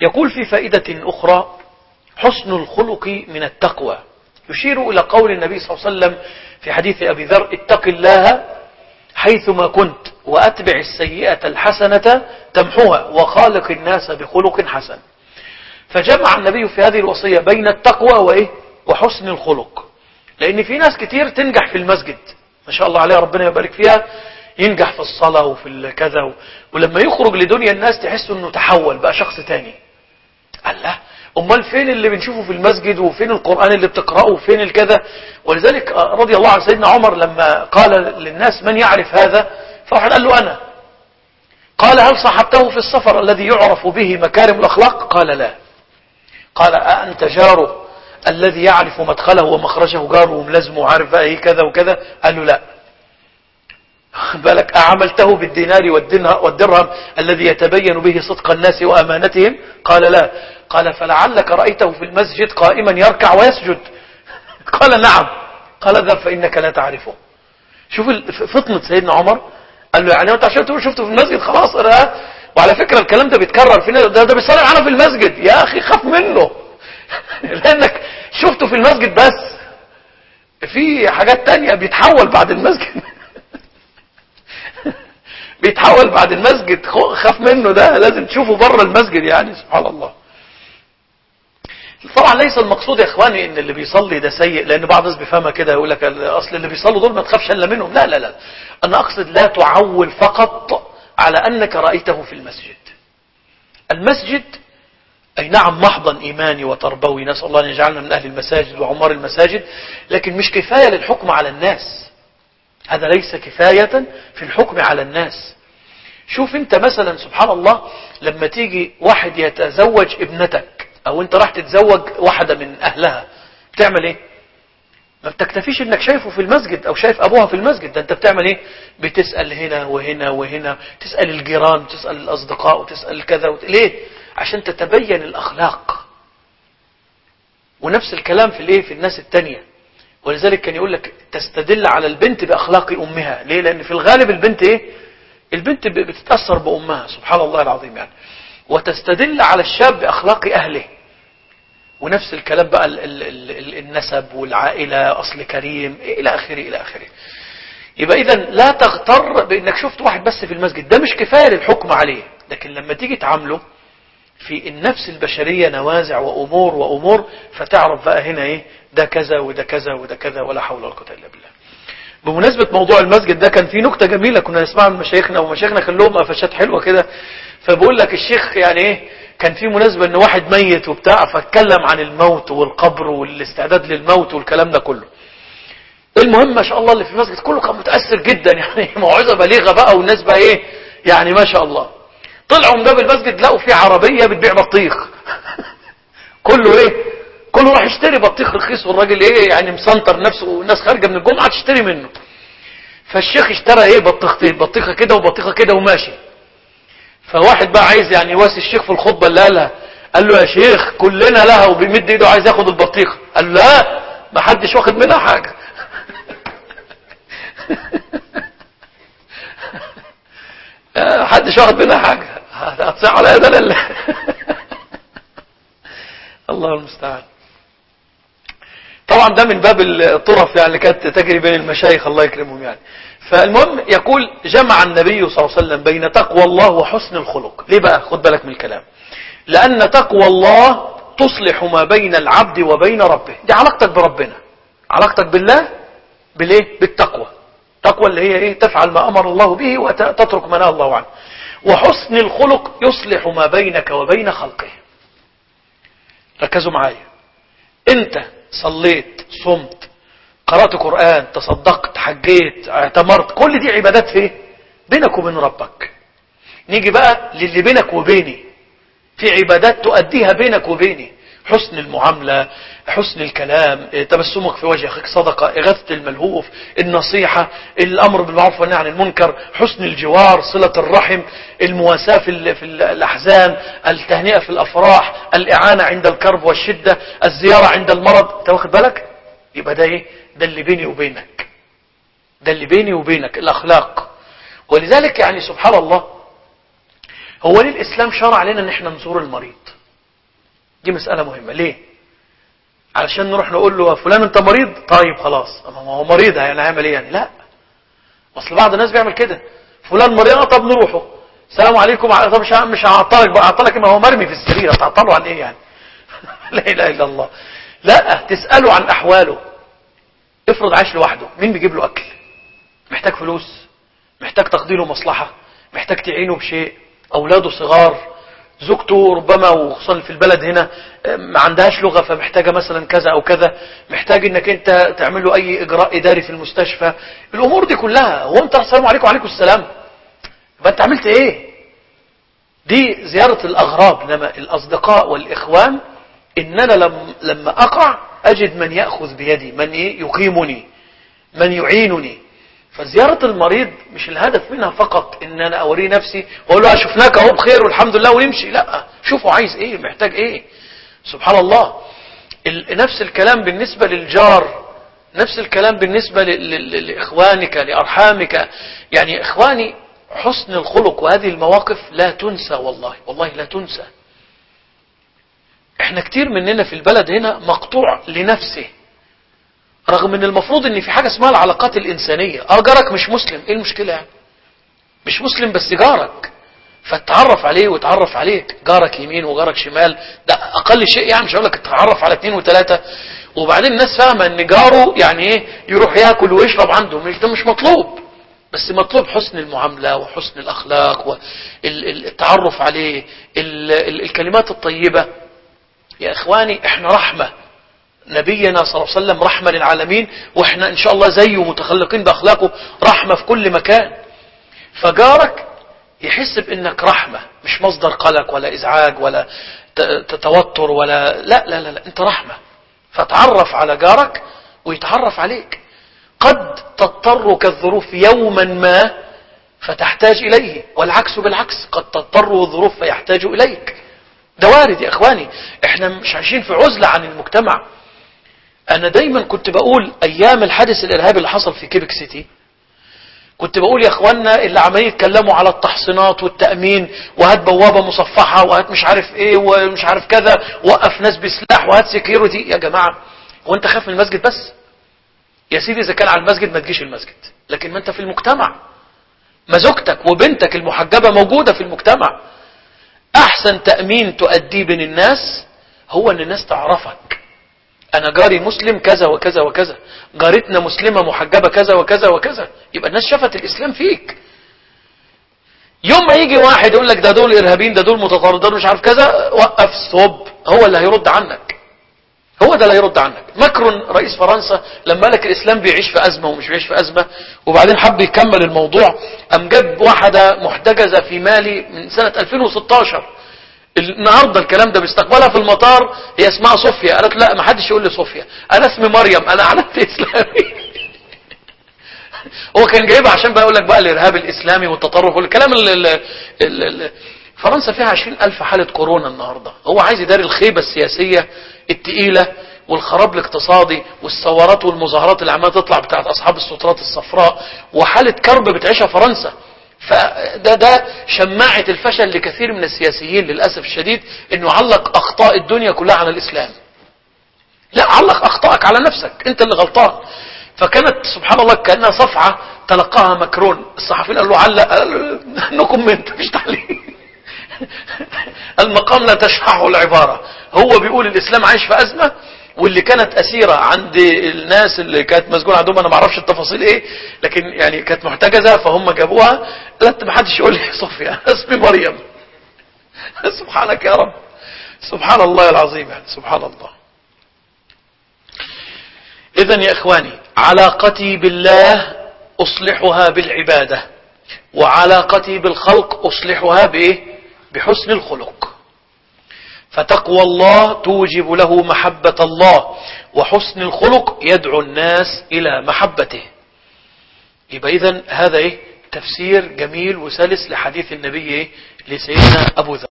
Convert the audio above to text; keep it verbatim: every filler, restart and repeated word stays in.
يقول في فائدة أخرى: حسن الخلق من التقوى. يشير إلى قول النبي صلى الله عليه وسلم في حديث أبي ذر: اتق الله حيثما كنت وأتبع السيئة الحسنة تمحوها وخالق الناس بخلق حسن. فجمع النبي في هذه الوصية بين التقوى وإيه؟ وحسن الخلق. لأن في ناس كتير تنجح في المسجد ما شاء الله عليها، ربنا يبارك فيها، ينجح في الصلاة وفي الكذا، ولما يخرج لدنيا الناس تحس أنه تحول بقى شخص تاني. الله، أمال فين اللي بنشوفه في المسجد، وفين القرآن اللي بتقرأه، وفين الكذا؟ ولذلك رضي الله عن سيدنا عمر لما قال للناس: من يعرف هذا؟ فواحد قال له: أنا. قال: هل صاحبته في السفر الذي يعرف به مكارم الأخلاق؟ قال: لا. قال: أأنت جاره الذي يعرف مدخله ومخرجه، جاره وملازمه وعارف ايه كذا وكذا؟ قال له: لا. بالك أعملته بالدينار والدرهم الذي يتبين به صدق الناس وأمانتهم؟ قال: لا. قال: فلعلك رأيته في المسجد قائما يركع ويسجد؟ قال: نعم. قال: اذهب فإنك لا تعرفه. شوف فطنة سيدنا عمر. قال له: يعني انت عشان تقول شفته في المسجد خلاص؟ أنا وعلى فكرة الكلام ده بيتكرر في ده, ده بيصلي معانا في المسجد. يا أخي خاف منه لأنك شفته في المسجد بس، في حاجات تانية بيتحول بعد المسجد بيتحول بعد المسجد، خاف منه، ده لازم تشوفه بره المسجد. يعني سبحان الله. طبعا ليس المقصود يا اخواني ان اللي بيصلي ده سيء، لان بعض الناس بيفهمها كده، يقول لك اصل اللي بيصلوا دول ما تخافش الا منهم. لا لا لا، انا اقصد لا تعول فقط على انك رايته في المسجد. المسجد اي نعم محضن ايماني وتربوي، نسال الله ان يجعلنا من اهل المساجد وعمار المساجد، لكن مش كفايه للحكم على الناس. هذا ليس كفايه في الحكم على الناس. شوف انت مثلا سبحان الله، لما تيجي واحد يتزوج ابنتك، او انت راح تتزوج واحدة من اهلها، بتعمل ايه؟ ما بتكتفيش انك شايفه في المسجد او شايف ابوها في المسجد، ده انت بتعمل ايه؟ بتسأل هنا وهنا وهنا، تسأل الجيران وتسأل الاصدقاء وتسأل كذا وت... ليه؟ عشان تتبين الاخلاق. ونفس الكلام في الايه؟ في الناس التانية. ولذلك كان يقول لك تستدل على البنت باخلاق امها. ليه؟ لان في الغالب البنت ايه؟ البنت بتتأثر بامها، سبحان الله العظيم يعني. وتستدل على الشاب بأخلاق أهله. ونفس الكلام بقى ال ال ال النسب والعائلة، أصل كريم إلى آخره إلى آخره. يبقى إذن لا تغتر بأنك شفت واحد بس في المسجد، ده مش كفاية للحكم عليه. لكن لما تيجي تعامله في النفس البشرية نوازع وأمور وأمور، فتعرف بقى هنا إيه؟ ده كذا وده كذا وده كذا، ولا حول ولا قوة إلا بالله. بمناسبة موضوع المسجد ده، كان في نكتة جميلة كنا نسمعها من مشايخنا، ومشايخنا كان لهم قفشات حلوة كده. فبقول لك الشيخ يعني ايه، كان في مناسبة ان واحد ميت وبتاع، فاتكلم عن الموت والقبر والاستعداد للموت والكلام ده كله. المهم ما شاء الله اللي في المسجد كله كان متأثر جدا، يعني موعظة بليغة بقى، والناس بقى ايه يعني ما شاء الله. طلعوا من باب المسجد لقوا في عربية بتبيع بطيخ كله ايه، كله راح يشتري بطيخ رخيص، والراجل ايه يعني مسنطر نفسه، والناس خارجة من الجمعة تشتري منه. فالشيخ اشترى ايه بطيختين، بطيخة كده وبطيخة كده وماشي. فواحد بقى عايز يعني يواسي الشيخ في الخطبة اللي قالها، قال له: يا شيخ كلنا لها، وبيمد ايده عايز ياخد البطيخة. قال له: لا، ما حدش واخد منها حاجة ما حدش واخد منها حاجة، هتصيح على يد الله الله المستعان. طبعا ده من باب الطرف يعني اللي كانت تجري بين المشايخ الله يكرمهم يعني. فالمهم يقول: جمع النبي صلى الله عليه وسلم بين تقوى الله وحسن الخلق. ليه بقى؟ خد بالك من الكلام. لأن تقوى الله تصلح ما بين العبد وبين ربه. دي علاقتك بربنا، علاقتك بالله بالايه؟ بالتقوى. تقوى اللي هي ايه؟ تفعل ما أمر الله به وتترك ما نهى الله عنه. وحسن الخلق يصلح ما بينك وبين خلقه. ركزوا معايا. انت صليت، صمت، قرأت قرآن، تصدقت، حجيت، اعتمرت، كل دي عبادات في ايه؟ بينك وبين ربك. نيجي بقى للي بينك وبيني، في عبادات تؤديها بينك وبيني: حسن المعاملة، حسن الكلام، تبسمك في وجه أخيك صدقة، إغاثة الملهوف، النصيحة، الأمر بالمعروف والنهي عن المنكر، حسن الجوار، صلة الرحم، المواساة في في الأحزان، التهنئة في الأفراح، الإعانة عند الكرب والشدة، الزيارة عند المرض. أنت واخد بالك؟ يبقى ده إيه؟ ده اللي بيني وبينك، ده اللي بيني وبينك، الأخلاق. ولذلك يعني سبحان الله، هو ليه الإسلام شرع علينا ان احنا نزور المريض؟ دي مسألة مهمة. ليه؟ علشان نروح نقول له فلان انت مريض، طيب خلاص ما هو مريض يعني هيعمل ايه يعني؟ لا، اصل بعض الناس بيعمل كده، فلان مريض اه طب نروحه السلام عليكم، طب مش مش هعطلك بقى، هعطلك ما هو مرمي في السرير، هتعطله عن ايه يعني؟ لا اله الا الله. لا، تساله عن احواله. افرض عايش لوحده، مين بيجيب له اكل؟ محتاج فلوس، محتاج تقديره مصلحه، محتاج تعينه بشيء، اولاده صغار، زوجته ربما وخصوصا في البلد هنا ما عندهاش لغة فمحتاجة مثلا كذا او كذا، محتاج انك انت تعمل له اي اجراء اداري في المستشفى، الامور دي كلها. هو انت السلام عليكم وعليكم السلام، يبقى انت عملت ايه؟ دي زيارة الاغراب. انما الاصدقاء والاخوان اننا لم لما اقع اجد من يأخذ بيدي، من يقيمني، من يعينني. فزيارة المريض مش الهدف منها فقط ان انا اوريه نفسي واقول له شفناك اهو بخير والحمد لله ونمشي، لا، شوفوا عايز ايه، محتاج ايه. سبحان الله. نفس الكلام بالنسبة للجار، نفس الكلام بالنسبة لاخوانك، لارحامك. يعني اخواني، حسن الخلق وهذه المواقف لا تنسى، والله والله لا تنسى. احنا كتير مننا في البلد هنا مقطوع لنفسه، رغم ان المفروض ان في حاجة اسمها العلاقات الانسانية. اه جارك مش مسلم، ايه المشكلة يعني؟ مش مسلم بس جارك، فتعرف عليه وتعرف عليك، جارك يمين وجارك شمال، ده اقل شيء يعني. مش هقول لك تتعرف على اثنين وثلاثة وبعدين الناس فاهمة ان جاره يعني ايه يروح ياكل ويشرب عنده، مش ده مش مطلوب، بس مطلوب حسن المعاملة وحسن الاخلاق والتعرف عليه، الكلمات الطيبة. يا اخواني احنا رحمة، نبينا صلى الله عليه وسلم رحمة للعالمين، واحنا ان شاء الله زيه متخلقين باخلاقه رحمة في كل مكان. فجارك يحس بانك رحمة، مش مصدر قلق ولا ازعاج ولا توتر ولا لا لا لا, لا. انت رحمة. فتعرف على جارك ويتعرف عليك. قد تضطرك الظروف يوما ما فتحتاج اليه، والعكس بالعكس، قد تضطر الظروف فيحتاج اليك. ده وارد يا اخواني. احنا مش عايشين في عزلة عن المجتمع. انا دايما كنت بقول ايام الحادث الارهابي اللي حصل في كيبك سيتي، كنت بقول يا اخواننا اللي عمالين يتكلموا على التحصينات والتأمين، وهات بوابة مصفحة وهات مش عارف ايه ومش عارف كذا، وقف ناس بسلاح وهات سيكيورتي. يا جماعة هو انت خاف من المسجد بس؟ يا سيدي اذا كان على المسجد ما تجيش المسجد، لكن ما انت في المجتمع، ما زوجتك وبنتك المحجبة موجودة في المجتمع. احسن تأمين تؤديه بين الناس هو ان الناس تعرفك. انا جاري مسلم كذا وكذا وكذا، جارتنا مسلمة محجبة كذا وكذا وكذا، يبقى الناس شافت الاسلام فيك. يوم ما يجي واحد يقول لك ده دول ارهابيين، ده دول متطردين مش عارف كذا، وقف صوب، هو اللي هيرد عنك، هو ده اللي هيرد عنك. ماكرون رئيس فرنسا لما لك الاسلام بيعيش في ازمة ومش بيعيش في ازمة، وبعدين حب يكمل الموضوع، ام جاب واحدة محتجزة في مالي من سنة ألفين وستاشر، النهاردة الكلام ده بيستقبلها في المطار، هي اسمها صوفيا، قالت لا ما حدش يقول لي صوفيا، انا اسمي مريم، انا علمت اسلامي. هو كان جايبها عشان بقى يقول لك بقى الارهاب الاسلامي والتطرف والكلام. ال فرنسا فيها عشرين الف حالة كورونا النهاردة، هو عايز يداري الخيبة السياسية التقيلة والخراب الاقتصادي والثورات والمظاهرات اللي عمالة تطلع بتاعت اصحاب السترات الصفراء، وحالة كرب بتعيشها فرنسا. فده ده شماعة الفشل لكثير من السياسيين للأسف الشديد، انه علق اخطاء الدنيا كلها على الاسلام. لا، علق اخطائك على نفسك، انت اللي غلطان. فكانت سبحان الله كأنها صفعة تلقاها ماكرون، الصحفيين قالوا له علق، نو كومنت، مش تعليق. المقام لا تشرحه العبارة. هو بيقول الاسلام عايش في ازمة، واللي كانت أسيرة عند الناس اللي كانت مسجونة عندهم، أنا ما اعرفش التفاصيل إيه، لكن يعني كانت محتجزة فهم جابوها، لا ما حدش يقول لي صوفيا، اسمي مريم. سبحانك يا رب، سبحان الله العظيم، يعني سبحان الله. إذن يا إخواني، علاقتي بالله أصلحها بالعبادة، وعلاقتي بالخلق أصلحها بإيه؟ بحسن الخلق. فتقوى الله توجب له محبة الله، وحسن الخلق يدعو الناس إلى محبته. يبقى إذن هذا إيه؟ تفسير جميل وسلس لحديث النبي إيه؟ لسيدنا أبو ذر.